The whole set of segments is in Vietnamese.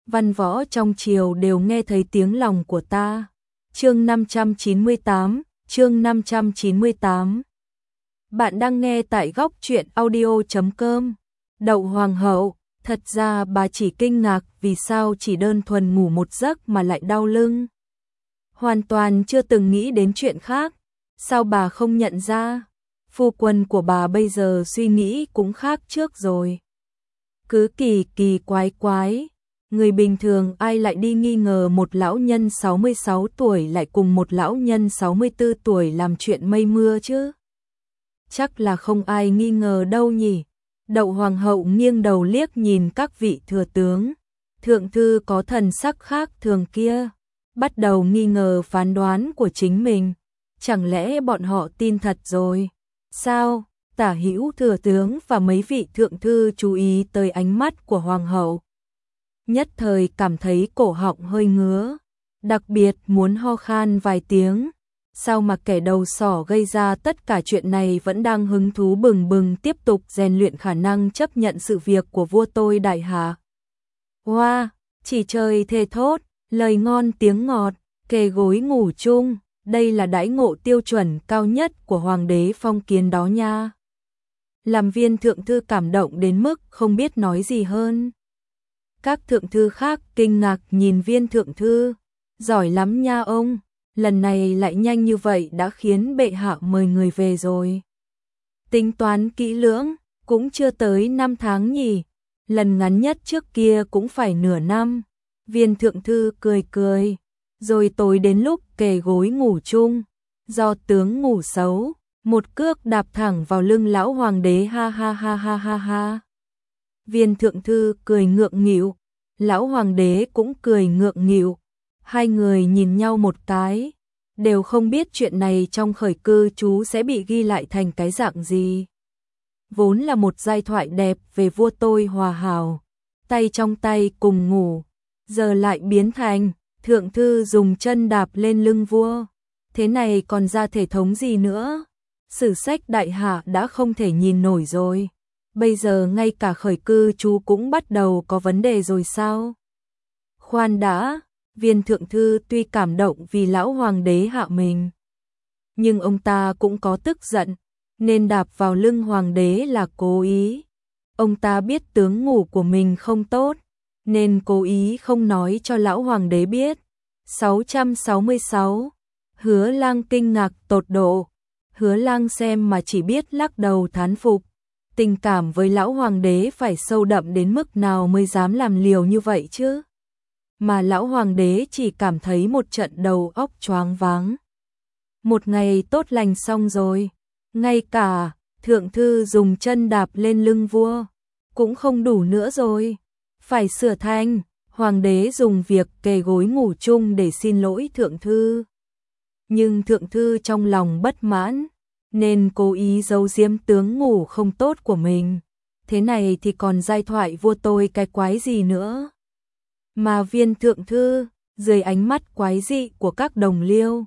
văn võ trong triều đều nghe thấy tiếng lòng của ta. Chương 598, chương 598. Bạn đang nghe tại góc truyện audio.com. Đậu hoàng hậu, thật ra bà chỉ kinh ngạc vì sao chỉ đơn thuần ngủ một giấc mà lại đau lưng. Hoàn toàn chưa từng nghĩ đến chuyện khác, sao bà không nhận ra? Phu quân của bà bây giờ suy nghĩ cũng khác trước rồi. Cứ kỳ kỳ quái quái, người bình thường ai lại đi nghi ngờ một lão nhân 66 tuổi lại cùng một lão nhân 64 tuổi làm chuyện mây mưa chứ? Chắc là không ai nghi ngờ đâu nhỉ. Đậu hoàng hậu nghiêng đầu liếc nhìn các vị thừa tướng, thượng thư có thần sắc khác thường kia, bắt đầu nghi ngờ phán đoán của chính mình. Chẳng lẽ bọn họ tin thật rồi? Sao? Tả hữu thừa tướng và mấy vị thượng thư chú ý tới ánh mắt của hoàng hậu. Nhất thời cảm thấy cổ họng hơi ngứa, đặc biệt muốn ho khan vài tiếng. Sao mà kẻ đầu sỏ gây ra tất cả chuyện này vẫn đang hứng thú bừng bừng tiếp tục rèn luyện khả năng chấp nhận sự việc của vua tôi đại hạ. Wow, chỉ trời thề thốt, lời ngon tiếng ngọt, kề gối ngủ chung, đây là đãi ngộ tiêu chuẩn cao nhất của hoàng đế phong kiến đó nha. Làm viên thượng thư cảm động đến mức không biết nói gì hơn. Các thượng thư khác kinh ngạc nhìn viên thượng thư, giỏi lắm nha ông. Lần này lại nhanh như vậy đã khiến bệ hạ mời người về rồi. Tính toán kỹ lưỡng, cũng chưa tới 5 tháng nhỉ, lần ngắn nhất trước kia cũng phải nửa năm. Viên thượng thư cười cười, rồi tối đến lúc kề gối ngủ chung, do tướng ngủ xấu, một cước đạp thẳng vào lưng lão hoàng đế ha ha ha ha ha ha. Viên thượng thư cười ngượng nghịu, lão hoàng đế cũng cười ngượng nghịu. Hai người nhìn nhau một cái, đều không biết chuyện này trong khởi cư chú sẽ bị ghi lại thành cái dạng gì. Vốn là một giai thoại đẹp về vua tôi hòa hảo, tay trong tay cùng ngủ, giờ lại biến thành thượng thư dùng chân đạp lên lưng vua. Thế này còn ra thể thống gì nữa? Sử sách đại hạ đã không thể nhìn nổi rồi. Bây giờ ngay cả khởi cư chú cũng bắt đầu có vấn đề rồi sao? Khoan đã. Viên thượng thư tuy cảm động vì lão hoàng đế hạ mình, nhưng ông ta cũng có tức giận, nên đạp vào lưng hoàng đế là cố ý. Ông ta biết tướng ngủ của mình không tốt, nên cố ý không nói cho lão hoàng đế biết. 666. Hứa Lang kinh ngạc tột độ. Hứa Lang xem mà chỉ biết lắc đầu thán phục. Tình cảm với lão hoàng đế phải sâu đậm đến mức nào mới dám làm liều như vậy chứ? Mà lão hoàng đế chỉ cảm thấy một trận đầu óc choáng váng. Một ngày tốt lành xong rồi, ngay cả thượng thư dùng chân đạp lên lưng vua cũng không đủ nữa rồi, phải sửa thành hoàng đế dùng việc kề gối ngủ chung để xin lỗi thượng thư. Nhưng thượng thư trong lòng bất mãn, nên cố ý giấu giếm tướng ngủ không tốt của mình. Thế này thì còn giai thoại vua tôi cái quái gì nữa? Mà viên thượng thư, dưới ánh mắt quái dị của các đồng liêu,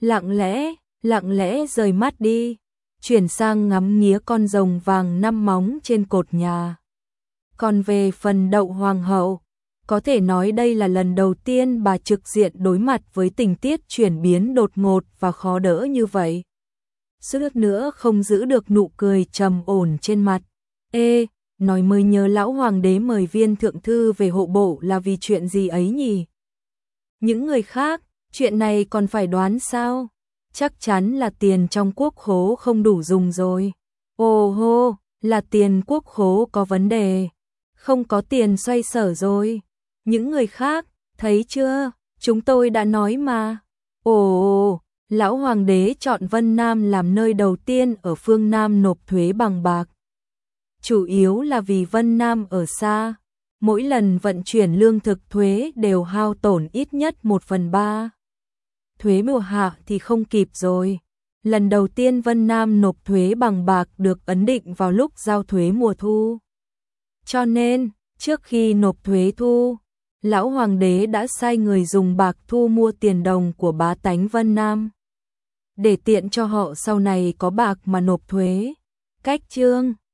lặng lẽ rời mắt đi, chuyển sang ngắm nghía con rồng vàng 5 móng trên cột nhà. Còn về phần đậu hoàng hậu, có thể nói đây là lần đầu tiên bà trực diện đối mặt với tình tiết chuyển biến đột ngột và khó đỡ như vậy. Suýt nữa không giữ được nụ cười trầm ổn trên mặt. Nói mới nhớ lão hoàng đế mời viên thượng thư về hộ bộ là vì chuyện gì ấy nhỉ? Những người khác, chuyện này còn phải đoán sao? Chắc chắn là tiền trong quốc khố không đủ dùng rồi. Ồ hô, là tiền quốc khố có vấn đề. Không có tiền xoay sở rồi. Những người khác, thấy chưa? Chúng tôi đã nói mà. Ồ, lão hoàng đế chọn Vân Nam làm nơi đầu tiên ở phương Nam nộp thuế bằng bạc. Chủ yếu là vì Vân Nam ở xa, mỗi lần vận chuyển lương thực thuế đều hao tổn ít nhất 1/3. Thuế mùa hạ thì không kịp rồi. Lần đầu tiên Vân Nam nộp thuế bằng bạc được ấn định vào lúc giao thuế mùa thu. Cho nên, trước khi nộp thuế thu, lão hoàng đế đã sai người dùng bạc thu mua tiền đồng của bá tánh Vân Nam, để tiện cho họ sau này có bạc mà nộp thuế. Cách chương